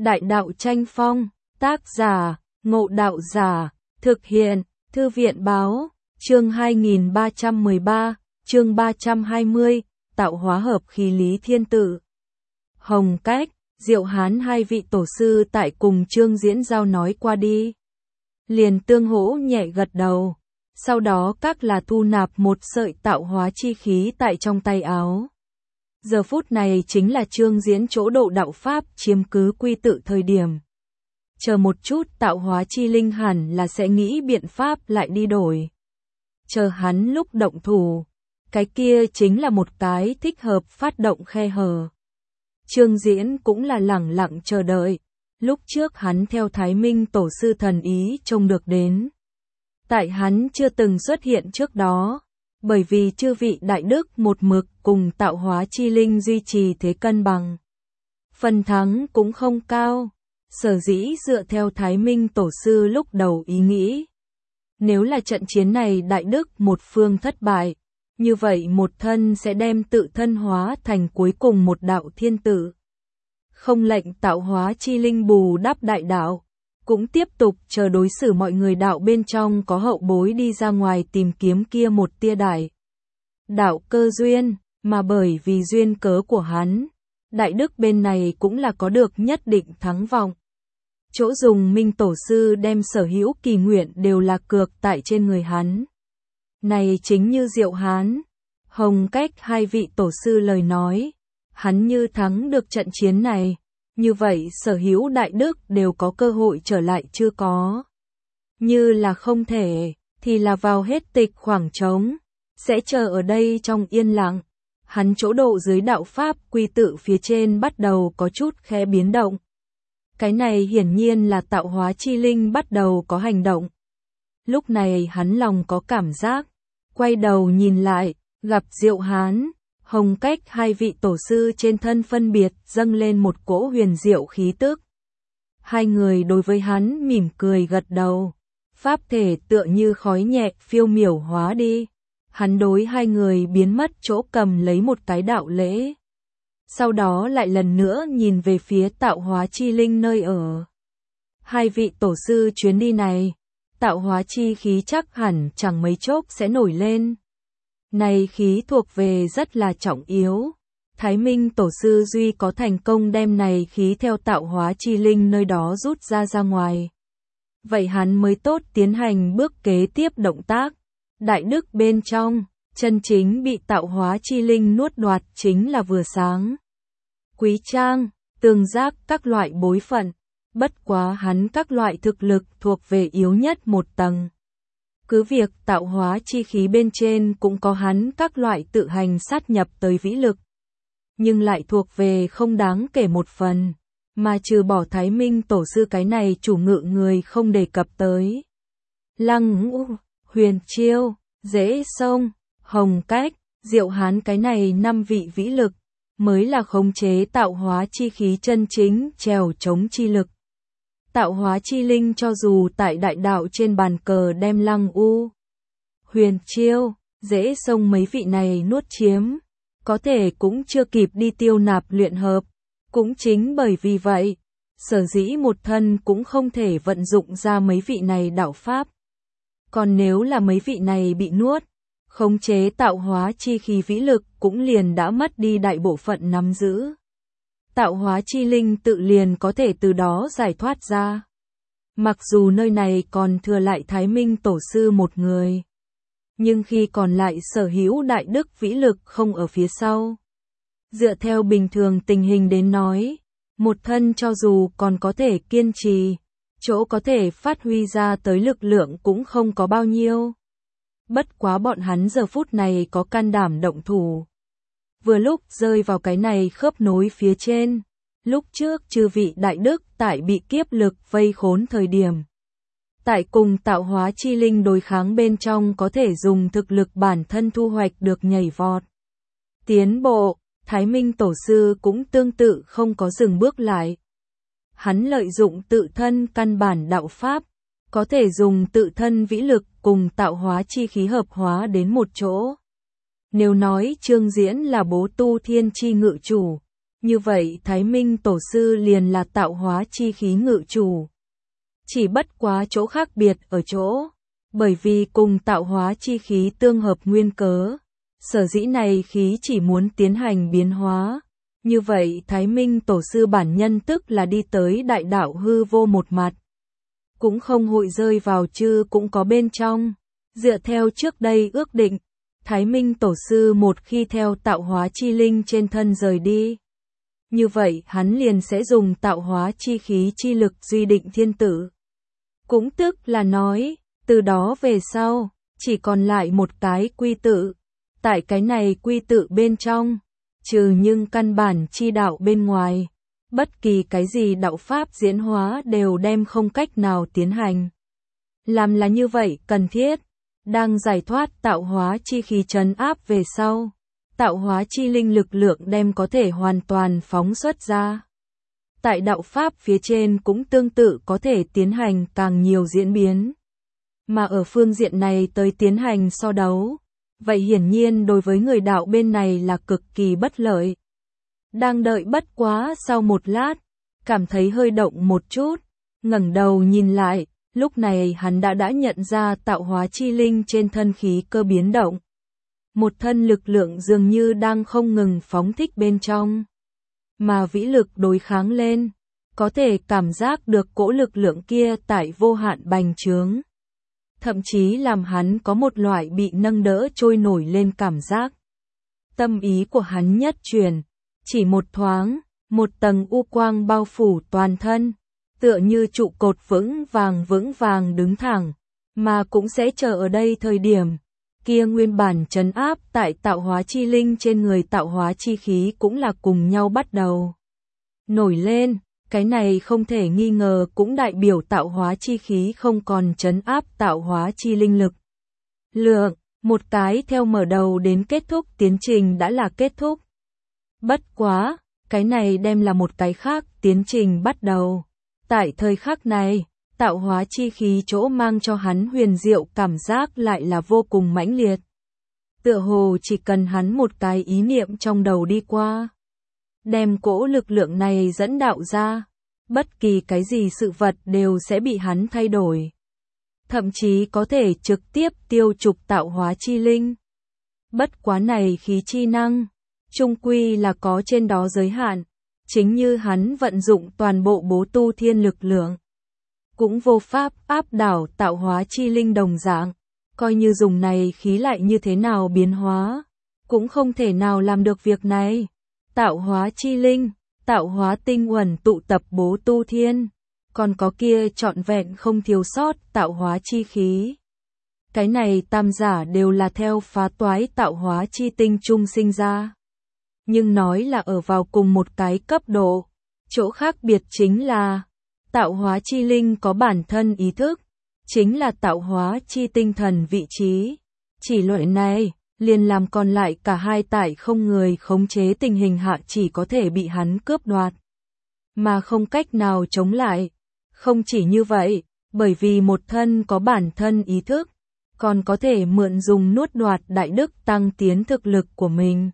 Đại đạo tranh phong, tác giả, Ngộ Đạo Giả, thực hiện, Thư viện báo, chương 2313, chương 320, tạo hóa hợp khí lý thiên tử. Hồng Cách, Diệu Hán hai vị tổ sư tại cùng Trương Diễn giao nói qua đi. Liền tương hỗ nhẹ gật đầu, sau đó các là thu nạp một sợi tạo hóa chi khí tại trong tay áo. Giờ phút này chính là Trương Diễn chỗ độ đạo pháp chiếm cứ quy tự thời điểm. Chờ một chút tạo hóa chi linh hẳn là sẽ nghĩ biện pháp lại đi đổi. Chờ hắn lúc động thủ, cái kia chính là một cái thích hợp phát động khe hở. Trương Diễn cũng là lẳng lặng chờ đợi, lúc trước hắn theo Thái Minh tổ sư thần ý trông được đến. Tại hắn chưa từng xuất hiện trước đó, bởi vì chư vị đại đức một mực cùng tạo hóa chi linh duy trì thế cân bằng. Phần thắng cũng không cao, sở dĩ dựa theo Thái Minh tổ sư lúc đầu ý nghĩ. Nếu là trận chiến này đại đức một phương thất bại, như vậy một thân sẽ đem tự thân hóa thành cuối cùng một đạo thiên tử. Không lệnh tạo hóa chi linh bù đắp đại đạo, cũng tiếp tục chờ đối xử mọi người đạo bên trong có hậu bối đi ra ngoài tìm kiếm kia một tia đại đạo cơ duyên, mà bởi vì duyên cớ của hắn, đại đức bên này cũng là có được nhất định thắng vọng. Chỗ dùng Minh tổ sư đem sở hữu kỳ nguyện đều là cược tại trên người hắn. Này chính như Diệu Hán, Hồng Cách hai vị tổ sư lời nói, hắn như thắng được trận chiến này, như vậy sở hữu đại đức đều có cơ hội trở lại chưa có. Như là không thể, thì là vào hết tịch khoảng trống, sẽ chờ ở đây trong yên lặng. Hắn chỗ độ dưới đạo pháp quy tự phía trên bắt đầu có chút khẽ biến động. Cái này hiển nhiên là tạo hóa chi linh bắt đầu có hành động. Lúc này hắn lòng có cảm giác, quay đầu nhìn lại, gặp Diệu Hán, Hồng Cách hai vị tổ sư trên thân phân biệt dâng lên một cỗ huyền diệu khí tức. Hai người đối với hắn mỉm cười gật đầu, pháp thể tựa như khói nhẹ phiêu miểu hóa đi. Hắn đối hai người biến mất chỗ cầm lấy một cái đạo lễ. Sau đó lại lần nữa nhìn về phía tạo hóa chi linh nơi ở. Hai vị tổ sư chuyến đi này, tạo hóa chi khí chắc hẳn chẳng mấy chốc sẽ nổi lên. Này khí thuộc về rất là trọng yếu. Thái Minh tổ sư duy có thành công đem này khí theo tạo hóa chi linh nơi đó rút ra ngoài. Vậy hắn mới tốt tiến hành bước kế tiếp động tác. Đại đức bên trong, chân chính bị tạo hóa chi linh nuốt đoạt chính là vừa sáng. Quý trang, tường giác các loại bối phận, bất quá hắn các loại thực lực thuộc về yếu nhất một tầng. Cứ việc tạo hóa chi khí bên trên cũng có hắn các loại tự hành sát nhập tới vĩ lực, nhưng lại thuộc về không đáng kể một phần, mà trừ bỏ Thái Minh tổ sư cái này chủ ngự người không đề cập tới. Lăng Ngũ, Huyền Chiêu, Dễ Sông, Hồng Cách, Diệu Hán cái này 5 vị vĩ lực, mới là khống chế tạo hóa chi khí chân chính trèo chống chi lực. Tạo hóa chi linh cho dù tại đại đạo trên bàn cờ đem Lăng U, Huyền Chiêu, Dễ Sông mấy vị này nuốt chiếm, có thể cũng chưa kịp đi tiêu nạp luyện hợp. Cũng chính bởi vì vậy, sở dĩ một thân cũng không thể vận dụng ra mấy vị này đạo pháp. Còn nếu là mấy vị này bị nuốt, khống chế tạo hóa chi khí vĩ lực cũng liền đã mất đi đại bộ phận nắm giữ. Tạo hóa chi linh tự liền có thể từ đó giải thoát ra. Mặc dù nơi này còn thừa lại Thái Minh tổ sư một người, nhưng khi còn lại sở hữu đại đức vĩ lực không ở phía sau. Dựa theo bình thường tình hình đến nói, một thân cho dù còn có thể kiên trì, chỗ có thể phát huy ra tới lực lượng cũng không có bao nhiêu. Bất quá bọn hắn giờ phút này có can đảm động thủ. Vừa lúc rơi vào cái này khớp nối phía trên, lúc trước chư vị đại đức tại bị kiếp lực vây khốn thời điểm. Tại cùng tạo hóa chi linh đối kháng bên trong có thể dùng thực lực bản thân thu hoạch được nhảy vọt. Tiến bộ, Thái Minh tổ sư cũng tương tự không có dừng bước lại. Hắn lợi dụng tự thân căn bản đạo pháp, có thể dùng tự thân vĩ lực cùng tạo hóa chi khí hợp hóa đến một chỗ. Nếu nói Trương Diễn là bố tu thiên chi ngự chủ, Như vậy Thái Minh Tổ sư liền là tạo hóa chi khí ngự chủ. Chỉ bất quá chỗ khác biệt ở chỗ, bởi vì cùng tạo hóa chi khí tương hợp nguyên cớ, sở dĩ này khí chỉ muốn tiến hành biến hóa. Như vậy Thái Minh Tổ sư bản nhân tức là đi tới đại đạo hư vô một mặt, cũng không hội rơi vào chư cũng có bên trong. Dựa theo trước đây ước định, Thái Minh Tổ sư một khi theo tạo hóa chi linh trên thân rời đi, như vậy hắn liền sẽ dùng tạo hóa chi khí chi lực duy định thiên tử. Cũng tức là nói, từ đó về sau, chỉ còn lại một cái quy tự. Tại cái này quy tự bên trong, trừ nhưng căn bản chi đạo bên ngoài, bất kỳ cái gì đạo pháp diễn hóa đều đem không cách nào tiến hành. Làm là như vậy cần thiết, đang giải thoát tạo hóa chi khí trấn áp về sau, tạo hóa chi linh lực lượng đem có thể hoàn toàn phóng xuất ra. Tại đạo pháp phía trên cũng tương tự có thể tiến hành càng nhiều diễn biến. Mà ở phương diện này tới tiến hành so đấu, vậy hiển nhiên đối với người đạo bên này là cực kỳ bất lợi. Đang đợi bất quá sau một lát, cảm thấy hơi động một chút, ngẩng đầu nhìn lại, lúc này hắn đã nhận ra tạo hóa chi linh trên thân khí cơ biến động. Một thân lực lượng dường như đang không ngừng phóng thích bên trong, mà vĩ lực đối kháng lên, có thể cảm giác được cỗ lực lượng kia tại vô hạn bành trướng. Thậm chí làm hắn có một loại bị nâng đỡ trôi nổi lên cảm giác. Tâm ý của hắn nhất chuyển, chỉ một thoáng, một tầng u quang bao phủ toàn thân, tựa như trụ cột vững vàng đứng thẳng, mà cũng sẽ chờ ở đây thời điểm. Kia nguyên bản trấn áp tại tạo hóa chi linh trên người tạo hóa chi khí cũng là cùng nhau bắt đầu nổi lên, cái này không thể nghi ngờ cũng đại biểu tạo hóa chi khí không còn trấn áp tạo hóa chi linh lực. Lượng, một cái theo mở đầu đến kết thúc tiến trình đã là kết thúc. Bất quá, cái này đem là một cái khác tiến trình bắt đầu. Tại thời khắc này, tạo hóa chi khí chỗ mang cho hắn huyền diệu cảm giác lại là vô cùng mãnh liệt. Tựa hồ chỉ cần hắn một cái ý niệm trong đầu đi qua, đem cỗ lực lượng này dẫn đạo ra, bất kỳ cái gì sự vật đều sẽ bị hắn thay đổi. Thậm chí có thể trực tiếp tiêu trục tạo hóa chi linh. Bất quá này khí chi năng, chung quy là có trên đó giới hạn, chính như hắn vận dụng toàn bộ bố tu thiên lực lượng, cũng vô pháp áp đảo tạo hóa chi linh đồng dạng, coi như dùng này khí lại như thế nào biến hóa, cũng không thể nào làm được việc này. Tạo hóa chi linh, tạo hóa tinh uẩn tụ tập bố tu thiên, còn có kia trọn vẹn không thiếu sót tạo hóa chi khí. Cái này tam giả đều là theo phá toái tạo hóa chi tinh chung sinh ra. Nhưng nói là ở vào cùng một cái cấp độ, chỗ khác biệt chính là tạo hóa chi linh có bản thân ý thức, chính là tạo hóa chi tinh thần vị trí. Chỉ loại này, liền làm còn lại cả hai tại không người khống chế tình hình hạ chỉ có thể bị hắn cướp đoạt, mà không cách nào chống lại. Không chỉ như vậy, bởi vì một thân có bản thân ý thức, còn có thể mượn dùng nuốt đoạt đại đức tăng tiến thực lực của mình.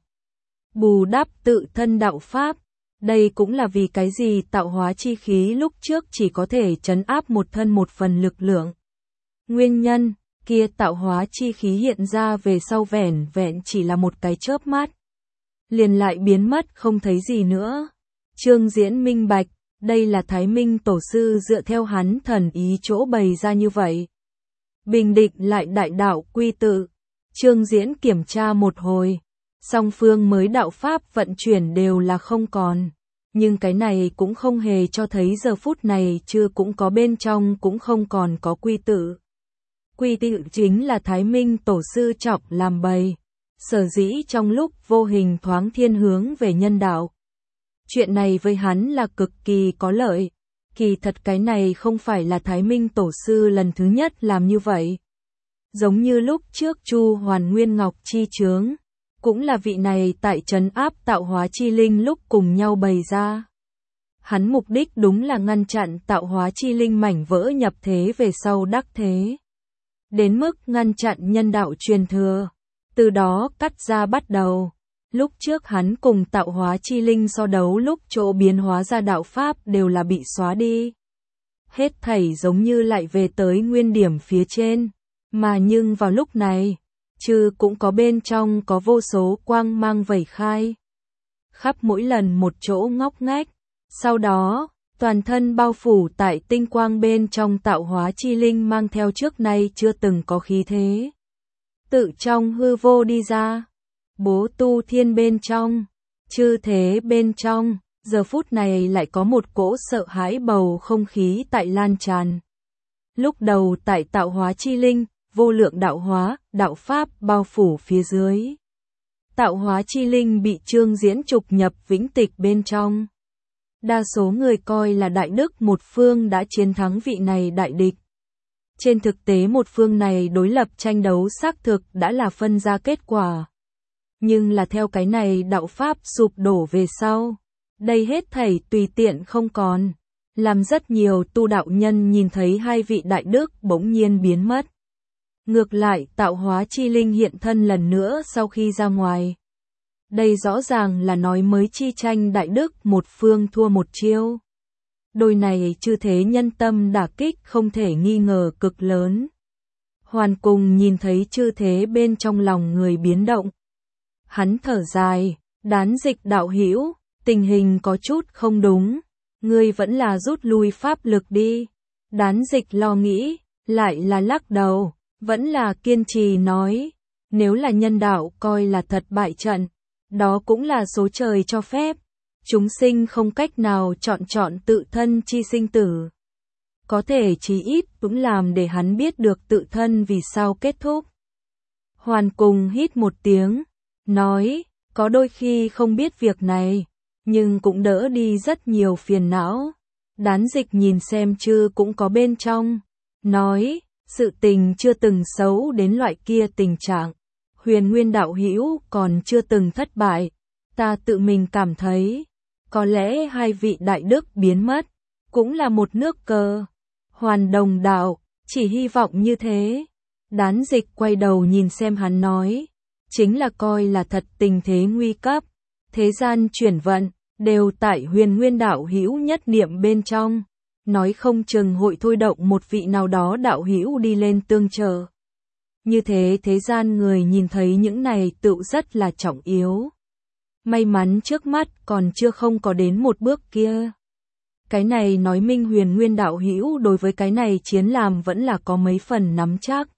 Bù đắp tự thân đạo pháp, đây cũng là vì cái gì tạo hóa chi khí lúc trước chỉ có thể trấn áp một thân một phần lực lượng. Nguyên nhân, kia tạo hóa chi khí hiện ra về sau vẻn vẹn chỉ là một cái chớp mắt, liền lại biến mất không thấy gì nữa. Trương Diễn minh bạch, đây là Thái Minh Tổ sư dựa theo hắn thần ý chỗ bày ra như vậy. Bình định lại đại đạo quy tự, Trương Diễn kiểm tra một hồi, song phương mới đạo pháp vận chuyển đều là không còn, nhưng cái này cũng không hề cho thấy giờ phút này chưa cũng có bên trong cũng không còn có quy tự. Quy tự chính là Thái Minh Tổ sư chọc làm bày, sở dĩ trong lúc vô hình thoáng thiên hướng về nhân đạo. Chuyện này với hắn là cực kỳ có lợi, kỳ thật cái này không phải là Thái Minh Tổ sư lần thứ nhất làm như vậy. Giống như lúc trước Chu Hoàn Nguyên Ngọc chi chướng, cũng là vị này tại trấn áp tạo hóa chi linh lúc cùng nhau bày ra. Hắn mục đích đúng là ngăn chặn tạo hóa chi linh mảnh vỡ nhập thế về sau đắc thế. Đến mức ngăn chặn nhân đạo truyền thừa, từ đó cắt ra bắt đầu. Lúc trước hắn cùng tạo hóa chi linh so đấu lúc chỗ biến hóa ra đạo pháp đều là bị xóa đi. Hết thảy giống như lại về tới nguyên điểm phía trên. Mà nhưng vào lúc này, Chư cũng có bên trong có vô số quang mang vẩy khai. Khắp mỗi lần một chỗ ngóc ngách. Sau đó, toàn thân bao phủ tại tinh quang bên trong tạo hóa chi linh mang theo trước nay chưa từng có khí thế. Tự trong hư vô đi ra. Bố tu thiên bên trong, chư thế bên trong, giờ phút này lại có một cỗ sợ hãi bầu không khí tại lan tràn. Lúc đầu tại tạo hóa chi linh, vô lượng đạo hóa, đạo pháp bao phủ phía dưới. Tạo hóa chi linh bị Trương Diễn trục nhập vĩnh tịch bên trong. Đa số người coi là đại đức một phương đã chiến thắng vị này đại địch. Trên thực tế một phương này đối lập tranh đấu xác thực đã là phân ra kết quả. Nhưng là theo cái này đạo pháp sụp đổ về sau. Đây hết thảy tùy tiện không còn. Làm rất nhiều tu đạo nhân nhìn thấy hai vị đại đức bỗng nhiên biến mất. Ngược lại tạo hóa chi linh hiện thân lần nữa sau khi ra ngoài. Đây rõ ràng là nói mới chi tranh đại đức một phương thua một chiêu. Đôi này chư thế nhân tâm đả kích không thể nghi ngờ cực lớn. Hoàn cùng nhìn thấy chư thế bên trong lòng người biến động. Hắn thở dài, Đán Dịch đạo hữu, tình hình có chút không đúng. Ngươi vẫn là rút lui pháp lực đi. Đán Dịch lo nghĩ, lại là lắc đầu, vẫn là kiên trì nói. Nếu là nhân đạo coi là thật bại trận, đó cũng là số trời cho phép. Chúng sinh không cách nào chọn tự thân chi sinh tử. Có thể chí ít cũng làm để hắn biết được tự thân vì sao kết thúc. Hoàn cùng hít một tiếng, nói, có đôi khi không biết việc này, nhưng cũng đỡ đi rất nhiều phiền não. Đán Dịch nhìn xem Chư cũng có bên trong, nói, sự tình chưa từng xấu đến loại kia tình trạng. Huyền Nguyên đạo hữu còn chưa từng thất bại, ta tự mình cảm thấy, có lẽ hai vị đại đức biến mất, cũng là một nước cờ. Hoàn đồng đạo, chỉ hy vọng như thế. Đán Dịch quay đầu nhìn xem hắn nói, chính là coi là thật tình thế nguy cấp, thế gian chuyển vận, đều tại Huyền Nguyên đạo hữu nhất niệm bên trong, nói không chừng hội thôi động một vị nào đó đạo hữu đi lên tương trợ. Như thế thế gian người nhìn thấy những này tự rất là trọng yếu. May mắn trước mắt còn chưa không có đến một bước kia. Cái này nói minh Huyền Nguyên đạo hữu đối với cái này chiến làm vẫn là có mấy phần nắm chắc.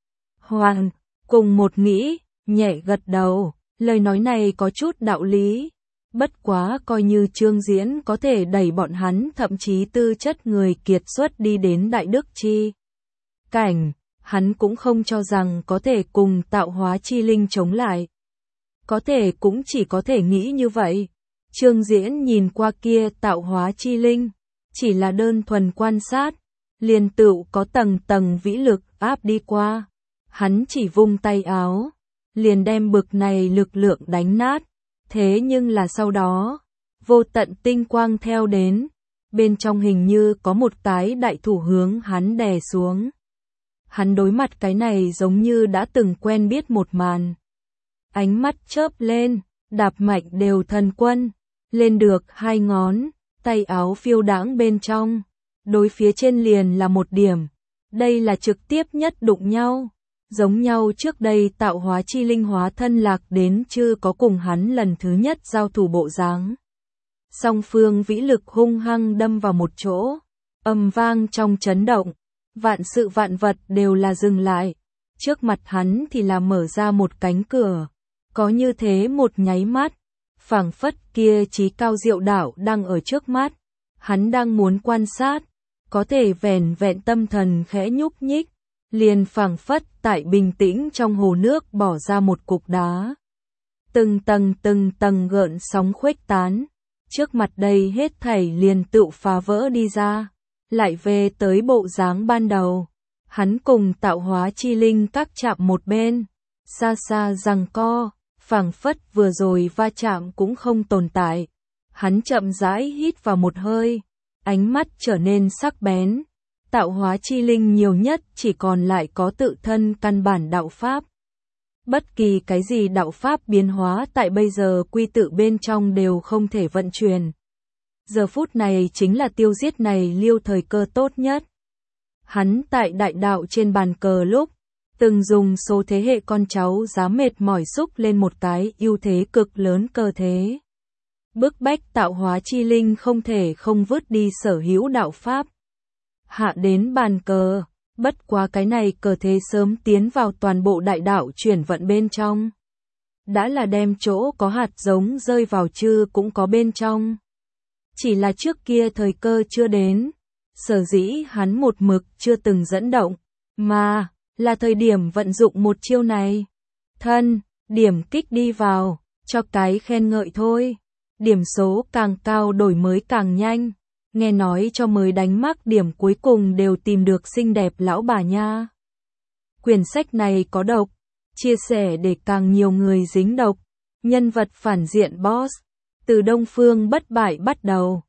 Hoàn, cùng một nghĩ, nhẹ gật đầu, lời nói này có chút đạo lý. Bất quá coi như Trương Diễn có thể đẩy bọn hắn thậm chí tư chất người kiệt xuất đi đến đại đức chi cảnh, hắn cũng không cho rằng có thể cùng tạo hóa chi linh chống lại. Có thể cũng chỉ có thể nghĩ như vậy. Trương Diễn nhìn qua kia tạo hóa chi linh, chỉ là đơn thuần quan sát, liền tựu có tầng tầng vĩ lực áp đi qua. Hắn chỉ vung tay áo, liền đem bực này lực lượng đánh nát. Thế nhưng là sau đó, vô tận tinh quang theo đến, bên trong hình như có một cái đại thủ hướng hắn đè xuống. Hắn đối mặt cái này giống như đã từng quen biết một màn. Ánh mắt chớp lên, đạp mạnh đều thần quân, lên được hai ngón, tay áo phiêu đãng bên trong, đối phía trên liền là một điểm. Đây là trực tiếp nhất đụng nhau. Giống nhau trước đây tạo hóa chi linh hóa thân lạc đến chưa có cùng hắn lần thứ nhất giao thủ bộ dáng. Song phương vĩ lực hung hăng đâm vào một chỗ, âm vang trong chấn động, vạn sự vạn vật đều là dừng lại. Trước mặt hắn thì là mở ra một cánh cửa, có như thế một nháy mắt, phảng phất kia chí cao diệu đạo đang ở trước mắt, hắn đang muốn quan sát, có thể vẻn vẹn tâm thần khẽ nhúc nhích. Liền phảng phất tại bình tĩnh trong hồ nước bỏ ra một cục đá. Từng tầng gợn sóng khuếch tán. Trước mặt đây hết thảy liền tự phá vỡ đi ra. Lại về tới bộ dáng ban đầu. Hắn cùng tạo hóa chi linh các chạm một bên. Xa xa giằng co. Phảng phất vừa rồi va chạm cũng không tồn tại. Hắn chậm rãi hít vào một hơi. Ánh mắt trở nên sắc bén. Tạo hóa chi linh nhiều nhất chỉ còn lại có tự thân căn bản đạo pháp. Bất kỳ cái gì đạo pháp biến hóa tại bây giờ quy tự bên trong đều không thể vận chuyển. Giờ phút này chính là tiêu giết này Liêu thời cơ tốt nhất. Hắn tại đại đạo trên bàn cờ lúc, từng dùng số thế hệ con cháu giá mệt mỏi xúc lên một cái ưu thế cực lớn cơ thế. Bức bách tạo hóa chi linh không thể không vứt đi sở hữu đạo pháp. Hạ đến bàn cờ, bất quá cái này cờ thế sớm tiến vào toàn bộ đại đạo chuyển vận bên trong. Đã là đem chỗ có hạt giống rơi vào chư cũng có bên trong. Chỉ là trước kia thời cơ chưa đến, sở dĩ hắn một mực chưa từng dẫn động, mà là thời điểm vận dụng một chiêu này. Thân, điểm kích đi vào, cho cái khen ngợi thôi. Điểm số càng cao đổi mới càng nhanh. Nghe nói cho mới đánh mắc điểm cuối cùng đều tìm được xinh đẹp lão bà nha. Quyển sách này có độc, chia sẻ để càng nhiều người dính độc. Nhân vật phản diện boss, từ Đông Phương bất bại bắt đầu.